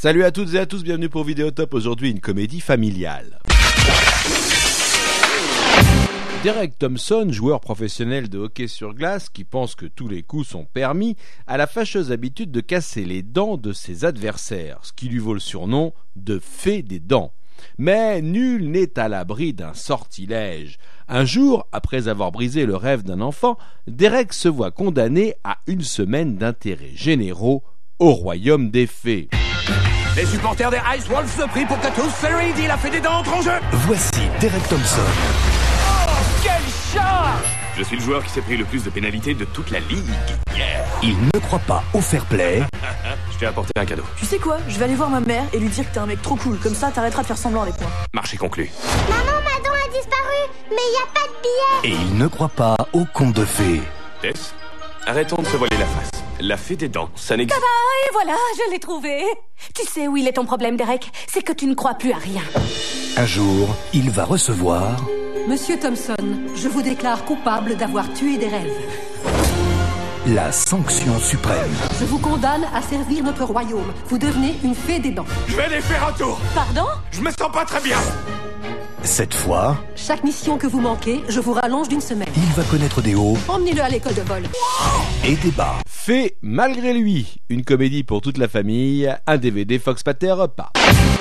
Salut à toutes et à tous, bienvenue pour Vidéotop. Aujourd'hui, une comédie familiale. Derek Thompson, joueur professionnel de hockey sur glace qui pense que tous les coups sont permis, a la fâcheuse habitude de casser les dents de ses adversaires, ce qui lui vaut le surnom de fée des dents. Mais nul n'est à l'abri d'un sortilège. Un jour, après avoir brisé le rêve d'un enfant, Derek se voit condamné à une semaine d'intérêts généraux au royaume des fées. Les supporters des Ice Wolves se prient pour que tous Cereedy, la fée des dents, entre en jeu. Voici Derek Thompson. Oh, quel chat! Je suis le joueur qui s'est pris le plus de pénalités de toute la ligue. Yeah. Il ne croit pas au fair play. Je t'ai apporté un cadeau. Tu sais quoi? Je vais aller voir ma mère et lui dire que t'es un mec trop cool. Comme ça, t'arrêteras de faire semblant avec moi. Marché conclu. Maman, ma dent a disparu, mais y a pas de billet. Et il ne croit pas au conte de fées. Tess, arrêtons de se voiler la face. La fée des dents, ça n'existe pas. Et voilà, je l'ai trouvé. Tu sais où il est ton problème, Derek? C'est que tu ne crois plus à rien. Un jour, il va recevoir Monsieur Thompson, je vous déclare coupable d'avoir tué des rêves. la sanction suprême. Je vous condamne à servir notre royaume. Vous devenez une fée des dents. Je vais aller faire un tour. Pardon? Je me sens pas très bien. Cette fois, Chaque mission que vous manquez, je vous rallonge d'une semaine. il va connaître des hauts Emmenez-le à l'école de vol. et des bas. Fée malgré lui, une comédie pour toute la famille, un DVD Fox Pathé Repas.